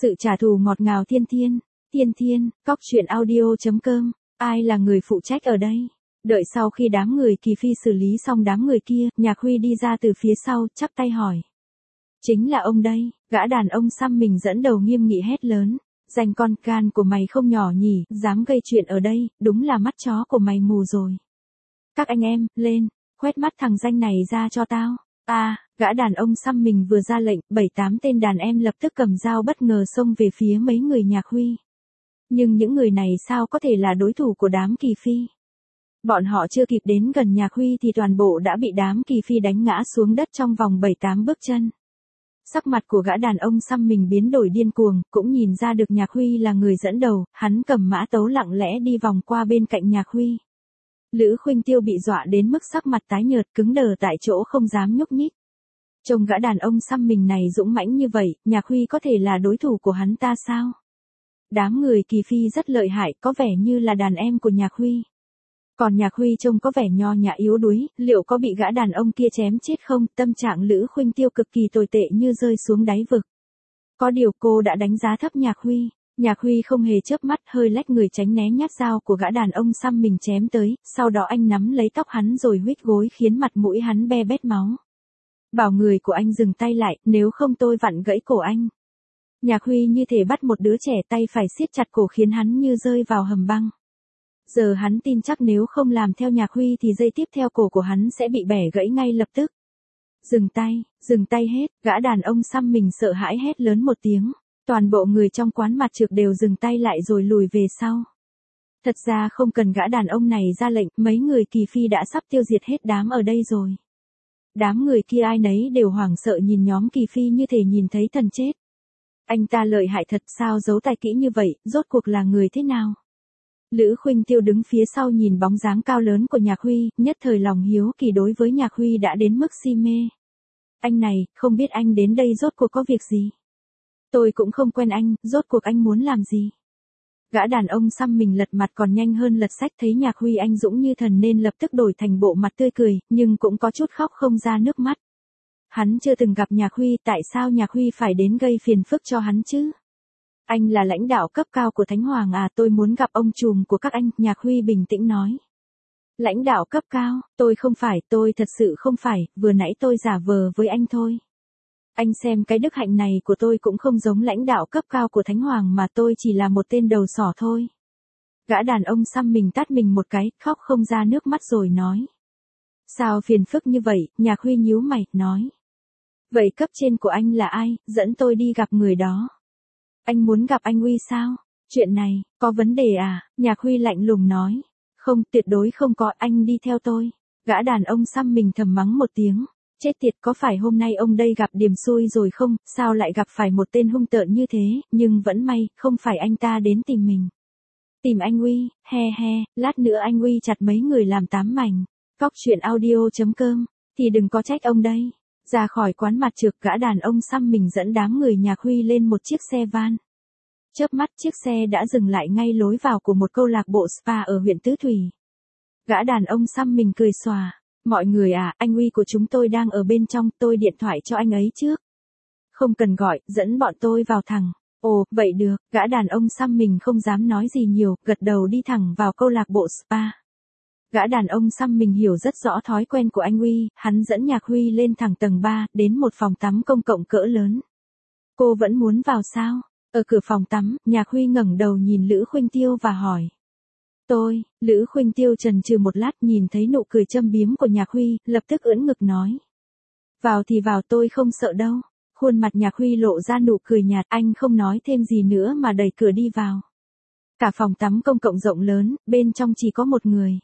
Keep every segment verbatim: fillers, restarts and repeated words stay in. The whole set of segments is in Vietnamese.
Sự trả thù ngọt ngào thiên thiên, thiên thiên, cóc truyện audio.com, ai là người phụ trách ở đây? Đợi sau khi đám người Kỳ Phi xử lý xong đám người kia, Nhạc Huy đi ra từ phía sau, chắp tay hỏi. Chính là ông đây, gã đàn ông xăm mình dẫn đầu nghiêm nghị hét lớn. Danh con gan của mày không nhỏ nhỉ, dám gây chuyện ở đây, đúng là mắt chó của mày mù rồi. Các anh em, lên, khoét mắt thằng danh này ra cho tao. À, gã đàn ông xăm mình vừa ra lệnh, bảy tám tên đàn em lập tức cầm dao bất ngờ xông về phía mấy người Nhạc Huy. Nhưng những người này sao có thể là đối thủ của đám Kỳ Phi? Bọn họ chưa kịp đến gần Nhạc Huy thì toàn bộ đã bị đám Kỳ Phi đánh ngã xuống đất trong vòng bảy tám bước chân. Sắc mặt của gã đàn ông xăm mình biến đổi điên cuồng, cũng nhìn ra được Nhạc Huy là người dẫn đầu, hắn cầm mã tấu lặng lẽ đi vòng qua bên cạnh Nhạc Huy. Lữ Khuynh Tiêu bị dọa đến mức sắc mặt tái nhợt cứng đờ tại chỗ không dám nhúc nhích. Trông gã đàn ông xăm mình này dũng mãnh như vậy, Nhạc Huy có thể là đối thủ của hắn ta sao? Đám người Kỳ Phi rất lợi hại, có vẻ như là đàn em của Nhạc Huy. Còn Nhạc Huy trông có vẻ nho nhã yếu đuối, liệu có bị gã đàn ông kia chém chết không? Tâm trạng Lữ Khuynh Tiêu cực kỳ tồi tệ như rơi xuống đáy vực. Có điều cô đã đánh giá thấp Nhạc Huy. Nhạc Huy không hề chớp mắt, hơi lách người tránh né nhát dao của gã đàn ông xăm mình chém tới, sau đó anh nắm lấy tóc hắn rồi huýt gối khiến mặt mũi hắn be bét máu. Bảo người của anh dừng tay lại, nếu không tôi vặn gãy cổ anh. Nhạc Huy như thể bắt một đứa trẻ tay phải siết chặt cổ khiến hắn như rơi vào hầm băng. Giờ hắn tin chắc nếu không làm theo Nhạc Huy thì giây tiếp theo cổ của hắn sẽ bị bẻ gãy ngay lập tức. Dừng tay, dừng tay hết, gã đàn ông xăm mình sợ hãi hét lớn một tiếng. Toàn bộ người trong quán mặt trược đều dừng tay lại rồi lùi về sau. Thật ra không cần gã đàn ông này ra lệnh, mấy người Kỳ Phi đã sắp tiêu diệt hết đám ở đây rồi. Đám người kia ai nấy đều hoảng sợ nhìn nhóm Kỳ Phi như thể nhìn thấy thần chết. Anh ta lợi hại thật sao giấu tài kỹ như vậy, rốt cuộc là người thế nào? Lữ Khuynh Tiêu đứng phía sau nhìn bóng dáng cao lớn của Nhạc Huy, nhất thời lòng hiếu kỳ đối với Nhạc Huy đã đến mức si mê. Anh này, không biết anh đến đây rốt cuộc có việc gì? Tôi cũng không quen anh, rốt cuộc anh muốn làm gì? Gã đàn ông xăm mình lật mặt còn nhanh hơn lật sách thấy Nhạc Huy anh dũng như thần nên lập tức đổi thành bộ mặt tươi cười, nhưng cũng có chút khóc không ra nước mắt. Hắn chưa từng gặp Nhạc Huy, tại sao Nhạc Huy phải đến gây phiền phức cho hắn chứ? Anh là lãnh đạo cấp cao của Thánh Hoàng à, tôi muốn gặp ông trùm của các anh, Nhạc Huy bình tĩnh nói. Lãnh đạo cấp cao, tôi không phải, tôi thật sự không phải, vừa nãy tôi giả vờ với anh thôi. Anh xem cái đức hạnh này của tôi cũng không giống lãnh đạo cấp cao của Thánh Hoàng mà tôi chỉ là một tên đầu sỏ thôi. Gã đàn ông xăm mình tát mình một cái, khóc không ra nước mắt rồi nói. Sao phiền phức như vậy, Nhạc Huy nhíu mày, nói. Vậy cấp trên của anh là ai, dẫn tôi đi gặp người đó. Anh muốn gặp anh Huy sao? Chuyện này, có vấn đề à? Nhạc Huy lạnh lùng nói. Không, tuyệt đối không có, anh đi theo tôi. Gã đàn ông xăm mình thầm mắng một tiếng. Chết tiệt, có phải hôm nay ông đây gặp điểm xui rồi không? Sao lại gặp phải một tên hung tợn như thế? Nhưng vẫn may, không phải anh ta đến tìm mình. Tìm anh Huy, he he, lát nữa anh Huy chặt mấy người làm tám mảnh. Cóc truyện audio.com, thì đừng có trách ông đây. Ra khỏi quán mặt trược, gã đàn ông xăm mình dẫn đám người Nhạc Huy lên một chiếc xe van. Chớp mắt chiếc xe đã dừng lại ngay lối vào của một câu lạc bộ spa ở huyện Tứ Thủy. Gã đàn ông xăm mình cười xòa. Mọi người à, anh Huy của chúng tôi đang ở bên trong, tôi điện thoại cho anh ấy trước. Không cần gọi, dẫn bọn tôi vào thẳng. Ồ, vậy được, gã đàn ông xăm mình không dám nói gì nhiều, gật đầu đi thẳng vào câu lạc bộ spa. Gã đàn ông xăm mình hiểu rất rõ thói quen của anh Huy, hắn dẫn Nhạc Huy lên thẳng tầng ba, đến một phòng tắm công cộng cỡ lớn. Cô vẫn muốn vào sao? Ở cửa phòng tắm, Nhạc Huy ngẩng đầu nhìn Lữ Khuynh Tiêu và hỏi. Tôi, Lữ Khuynh Tiêu chần chừ một lát nhìn thấy nụ cười châm biếm của Nhạc Huy, lập tức ưỡn ngực nói. Vào thì vào, tôi không sợ đâu. Khuôn mặt Nhạc Huy lộ ra nụ cười nhạt, anh không nói thêm gì nữa mà đẩy cửa đi vào. Cả phòng tắm công cộng rộng lớn, bên trong chỉ có một người.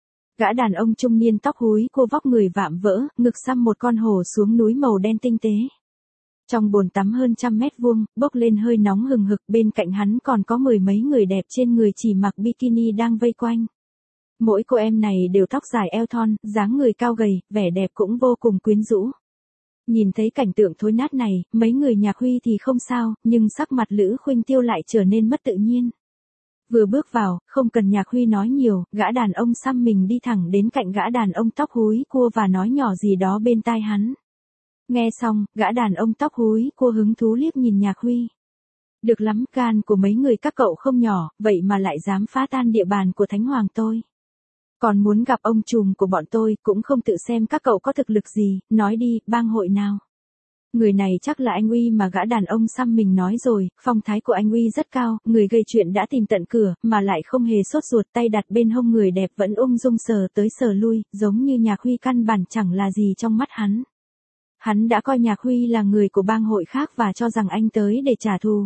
Gã đàn ông trung niên tóc húi cô vóc người vạm vỡ, ngực xăm một con hổ xuống núi màu đen tinh tế. Trong bồn tắm hơn trăm mét vuông, bốc lên hơi nóng hừng hực, bên cạnh hắn còn có mười mấy người đẹp trên người chỉ mặc bikini đang vây quanh. Mỗi cô em này đều tóc dài eo thon, dáng người cao gầy, vẻ đẹp cũng vô cùng quyến rũ. Nhìn thấy cảnh tượng thối nát này, mấy người Nhạc Huy thì không sao, nhưng sắc mặt Lữ Khuynh Tiêu lại trở nên mất tự nhiên. Vừa bước vào, không cần Nhạc Huy nói nhiều, gã đàn ông xăm mình đi thẳng đến cạnh gã đàn ông tóc húi cua và nói nhỏ gì đó bên tai hắn. Nghe xong, gã đàn ông tóc húi cua hứng thú liếc nhìn Nhạc Huy. Được lắm, gan của mấy người các cậu không nhỏ, vậy mà lại dám phá tan địa bàn của Thánh Hoàng tôi. Còn muốn gặp ông trùm của bọn tôi, cũng không tự xem các cậu có thực lực gì, nói đi, bang hội nào. Người này chắc là anh Uy mà gã đàn ông xăm mình nói rồi, phong thái của anh Uy rất cao, người gây chuyện đã tìm tận cửa, mà lại không hề sốt ruột, tay đặt bên hông người đẹp vẫn ung dung sờ tới sờ lui, giống như Nhạc Huy căn bản chẳng là gì trong mắt hắn. Hắn đã coi Nhạc Huy là người của bang hội khác và cho rằng anh tới để trả thù.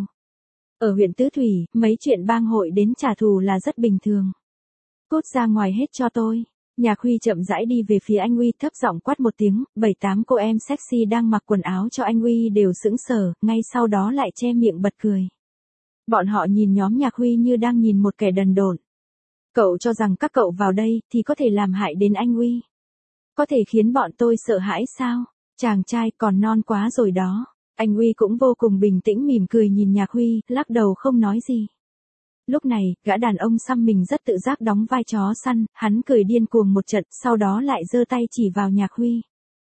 Ở huyện Tứ Thủy, mấy chuyện bang hội đến trả thù là rất bình thường. Cút ra ngoài hết cho tôi. Nhạc Huy chậm rãi đi về phía anh Uy, thấp giọng quát một tiếng, bảy tám cô em sexy đang mặc quần áo cho anh Uy đều sững sờ, ngay sau đó lại che miệng bật cười. Bọn họ nhìn nhóm Nhạc Huy như đang nhìn một kẻ đần độn. Cậu cho rằng các cậu vào đây thì có thể làm hại đến anh Uy? Có thể khiến bọn tôi sợ hãi sao? Chàng trai còn non quá rồi đó. Anh Uy cũng vô cùng bình tĩnh mỉm cười nhìn Nhạc Huy, lắc đầu không nói gì. Lúc này, gã đàn ông xăm mình rất tự giác đóng vai chó săn, hắn cười điên cuồng một trận, sau đó lại giơ tay chỉ vào Nhạc Huy.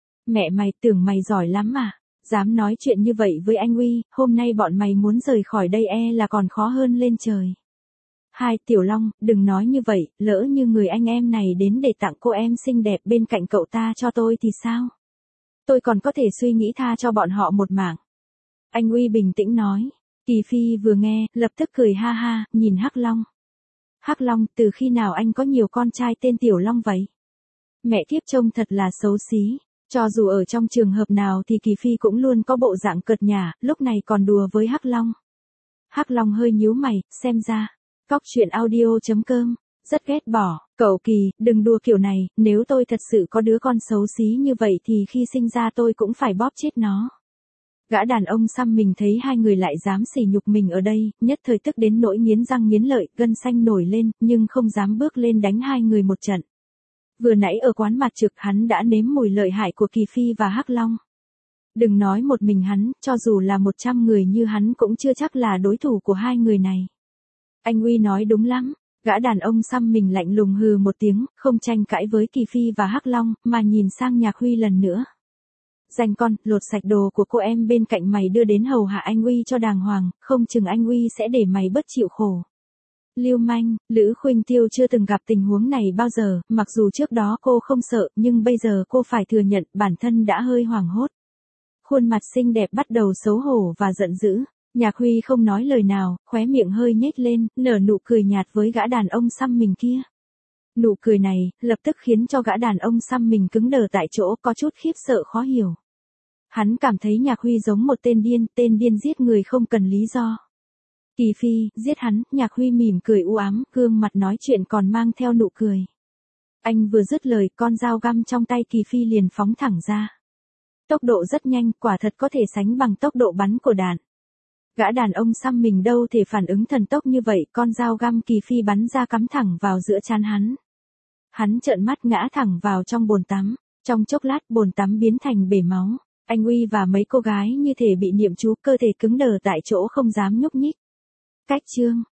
Mẹ mày tưởng mày giỏi lắm à? Dám nói chuyện như vậy với anh Huy, hôm nay bọn mày muốn rời khỏi đây e là còn khó hơn lên trời. Hai, Tiểu Long, đừng nói như vậy, lỡ như người anh em này đến để tặng cô em xinh đẹp bên cạnh cậu ta cho tôi thì sao? Tôi còn có thể suy nghĩ tha cho bọn họ một mạng. Anh Huy bình tĩnh nói. Kỳ Phi vừa nghe, lập tức cười ha ha, nhìn Hắc Long. Hắc Long, từ khi nào anh có nhiều con trai tên Tiểu Long vậy? Mẹ kiếp trông thật là xấu xí. Cho dù ở trong trường hợp nào thì Kỳ Phi cũng luôn có bộ dạng cợt nhả, lúc này còn đùa với Hắc Long. Hắc Long hơi nhíu mày, xem ra. Cóc truyện audio chấm com, rất ghét bỏ. Cậu Kỳ, đừng đùa kiểu này, nếu tôi thật sự có đứa con xấu xí như vậy thì khi sinh ra tôi cũng phải bóp chết nó. Gã đàn ông xăm mình thấy hai người lại dám sỉ nhục mình ở đây, nhất thời tức đến nỗi nghiến răng nghiến lợi, gân xanh nổi lên, nhưng không dám bước lên đánh hai người một trận. Vừa nãy ở quán mặt trực hắn đã nếm mùi lợi hại của Kỳ Phi và Hắc Long. Đừng nói một mình hắn, cho dù là một trăm người như hắn cũng chưa chắc là đối thủ của hai người này. Anh Uy nói đúng lắm, gã đàn ông xăm mình lạnh lùng hừ một tiếng, không tranh cãi với Kỳ Phi và Hắc Long, mà nhìn sang Nhạc Huy lần nữa. Danh con, lột sạch đồ của cô em bên cạnh mày đưa đến hầu hạ anh Uy cho đàng hoàng, không chừng anh Uy sẽ để mày bớt chịu khổ. Lưu manh, Lữ Khuynh Tiêu chưa từng gặp tình huống này bao giờ, mặc dù trước đó cô không sợ, nhưng bây giờ cô phải thừa nhận bản thân đã hơi hoảng hốt. Khuôn mặt xinh đẹp bắt đầu xấu hổ và giận dữ. Nhạc Huy không nói lời nào, khóe miệng hơi nhếch lên, nở nụ cười nhạt với gã đàn ông xăm mình kia. Nụ cười này, lập tức khiến cho gã đàn ông xăm mình cứng đờ tại chỗ, có chút khiếp sợ khó hiểu. Hắn cảm thấy Nhạc Huy giống một tên điên, tên điên giết người không cần lý do. Kỳ Phi, giết hắn, Nhạc Huy mỉm cười u ám, gương mặt nói chuyện còn mang theo nụ cười. Anh vừa dứt lời, con dao găm trong tay Kỳ Phi liền phóng thẳng ra. Tốc độ rất nhanh, quả thật có thể sánh bằng tốc độ bắn của đạn. Gã đàn ông xăm mình đâu thể phản ứng thần tốc như vậy, con dao găm Kỳ Phi bắn ra cắm thẳng vào giữa trán hắn. Hắn trợn mắt ngã thẳng vào trong bồn tắm, trong chốc lát bồn tắm biến thành bể máu. Anh Uy và mấy cô gái như thể bị niệm chú, cơ thể cứng đờ tại chỗ không dám nhúc nhích. Cách chương